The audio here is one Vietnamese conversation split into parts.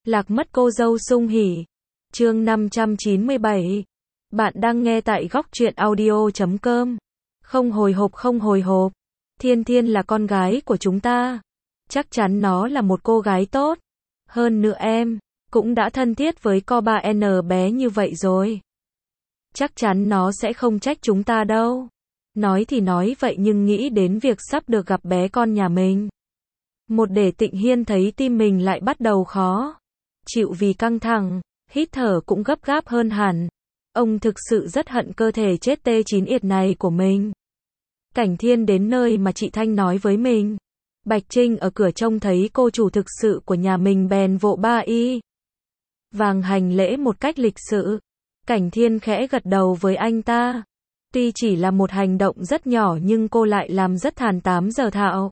Lạc mất cô dâu sung hỉ. Chương 597. Bạn đang nghe tại góc truyện audio.com. Không hồi hộp không hồi hộp. Thiên Thiên là con gái của chúng ta. Chắc chắn nó là một cô gái tốt. Hơn nữa em cũng đã thân thiết với co ba N bé như vậy rồi. Chắc chắn nó sẽ không trách chúng ta đâu. Nói thì nói vậy nhưng nghĩ đến việc sắp được gặp bé con nhà mình. Một để Tịnh Hiên thấy tim mình lại bắt đầu khó chịu vì căng thẳng, hít thở cũng gấp gáp hơn hẳn. Ông thực sự rất hận cơ thể chết tê chín yệt này của mình. Cảnh Thiên đến nơi mà chị Thanh nói với mình. Bạch Trinh ở cửa trông thấy cô chủ thực sự của nhà mình bèn vội ba y vàng hành lễ một cách lịch sự. Cảnh Thiên khẽ gật đầu với anh ta. Tuy chỉ là một hành động rất nhỏ nhưng cô lại làm rất thàn tám giờ thạo.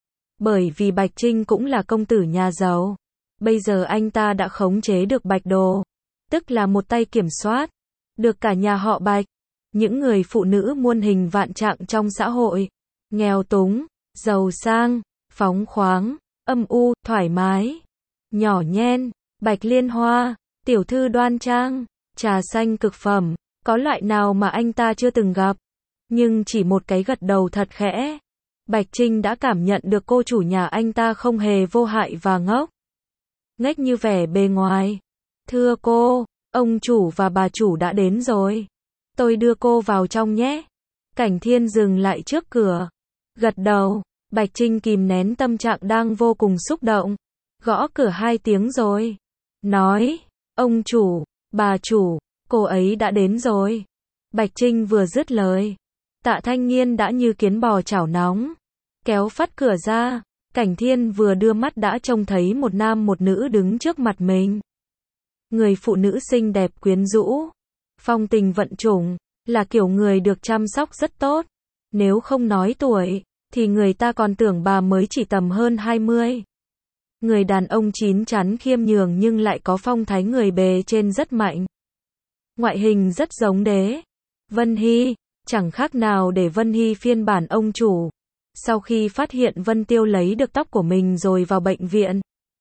Bởi vì Bạch Trinh cũng là công tử nhà giàu. Bây giờ anh ta đã khống chế được Bạch Đồ, tức là một tay kiểm soát được cả nhà họ Bạch. Những người phụ nữ muôn hình vạn trạng trong xã hội, nghèo túng, giàu sang, phóng khoáng, âm u, thoải mái, nhỏ nhen, Bạch Liên Hoa, tiểu thư đoan trang, trà xanh cực phẩm, có loại nào mà anh ta chưa từng gặp. Nhưng chỉ một cái gật đầu thật khẽ, Bạch Trinh đã cảm nhận được cô chủ nhà anh ta không hề vô hại và ngốc nghếch như vẻ bề ngoài. Thưa cô, ông chủ và bà chủ đã đến rồi. Tôi đưa cô vào trong nhé. Cảnh Thiên dừng lại trước cửa. Gật đầu. Bạch Trinh kìm nén tâm trạng đang vô cùng xúc động. Gõ cửa 2 tiếng rồi. Nói, ông chủ, bà chủ, cô ấy đã đến rồi. Bạch Trinh vừa dứt lời. Tạ Thanh Nghiên đã như kiến bò chảo nóng. Kéo phắt cửa ra. Cảnh Thiên vừa đưa mắt đã trông thấy một nam một nữ đứng trước mặt mình. Người phụ nữ xinh đẹp quyến rũ, phong tình vận chủng, là kiểu người được chăm sóc rất tốt. Nếu không nói tuổi, thì người ta còn tưởng bà mới chỉ tầm hơn 20. Người đàn ông chín chắn khiêm nhường nhưng lại có phong thái người bề trên rất mạnh. Ngoại hình rất giống Đế Vân Hy, chẳng khác nào để Vân Hy phiên bản ông chủ. Sau khi phát hiện Vân Tiêu lấy được tóc của mình rồi vào bệnh viện,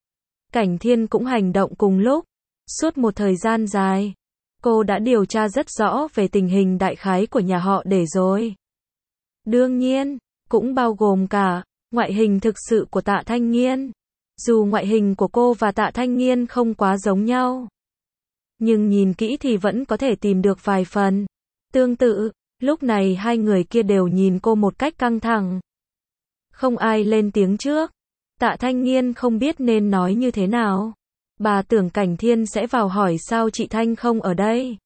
Cảnh Thiên cũng hành động cùng lúc. Suốt một thời gian dài, cô đã điều tra rất rõ về tình hình đại khái của nhà họ Để rồi. Đương nhiên, cũng bao gồm cả ngoại hình thực sự của Tạ Thanh Nghiên. Dù ngoại hình của cô và Tạ Thanh Nghiên không quá giống nhau, nhưng nhìn kỹ thì vẫn có thể tìm được vài phần tương tự. Lúc này hai người kia đều nhìn cô một cách căng thẳng. Không ai lên tiếng trước. Tạ Thanh Nghiên không biết nên nói như thế nào. Bà tưởng Cảnh Thiên sẽ vào hỏi sao chị Thanh không ở đây.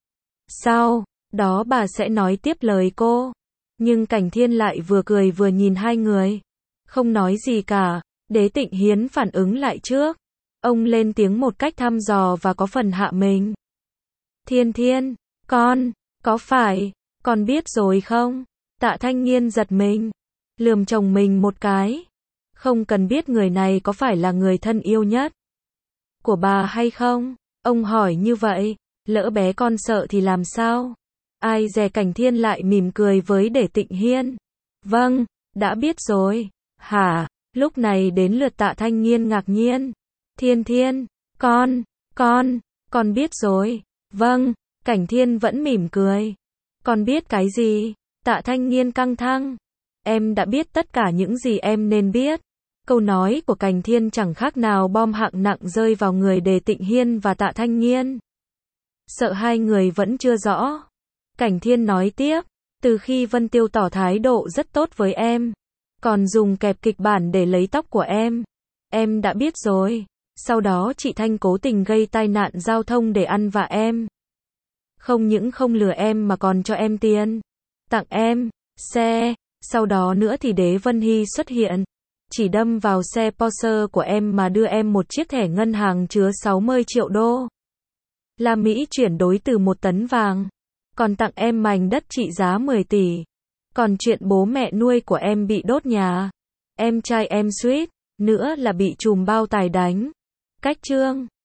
Sau đó bà sẽ nói tiếp lời cô. Nhưng Cảnh Thiên lại vừa cười vừa nhìn hai người. Không nói gì cả. Đế Tịnh Hiến phản ứng lại trước. Ông lên tiếng một cách thăm dò và có phần hạ mình. Thiên Thiên, con, có phải, con biết rồi không? Tạ Thanh Nghiên giật mình. Lườm chồng mình một cái. Không cần biết người này có phải là người thân yêu nhất của bà hay không? Ông hỏi như vậy, lỡ bé con sợ thì làm sao? Ai dè Cảnh Thiên lại mỉm cười với Để Tịnh Hiên. Vâng, đã biết rồi. Hả? Lúc này đến lượt Tạ Thanh Nghiên ngạc nhiên. Thiên Thiên, con biết rồi. Vâng, Cảnh Thiên vẫn mỉm cười. Con biết cái gì? Tạ Thanh Nghiên căng thẳng. Em đã biết tất cả những gì em nên biết. Câu nói của Cảnh Thiên chẳng khác nào bom hạng nặng rơi vào người Đề Tịnh Hiên và Tạ Thanh Nghiên. Sợ hai người vẫn chưa rõ. Cảnh Thiên nói tiếp, từ khi Vân Tiêu tỏ thái độ rất tốt với em, còn dùng kẹp kịch bản để lấy tóc của em đã biết rồi. Sau đó chị Thanh cố tình gây tai nạn giao thông để ăn vạ em. Không những không lừa em mà còn cho em tiền, tặng em xe. Sau đó nữa thì Đế Vân Hy xuất hiện, chỉ đâm vào xe Porsche của em mà đưa em một chiếc thẻ ngân hàng chứa 60 triệu đô la Mỹ chuyển đổi từ 1 tấn vàng, còn tặng em mảnh đất trị giá 10 tỷ. Còn chuyện bố mẹ nuôi của em bị đốt nhà, em trai em suýt nữa là bị trùm bao tải đánh. Cách chương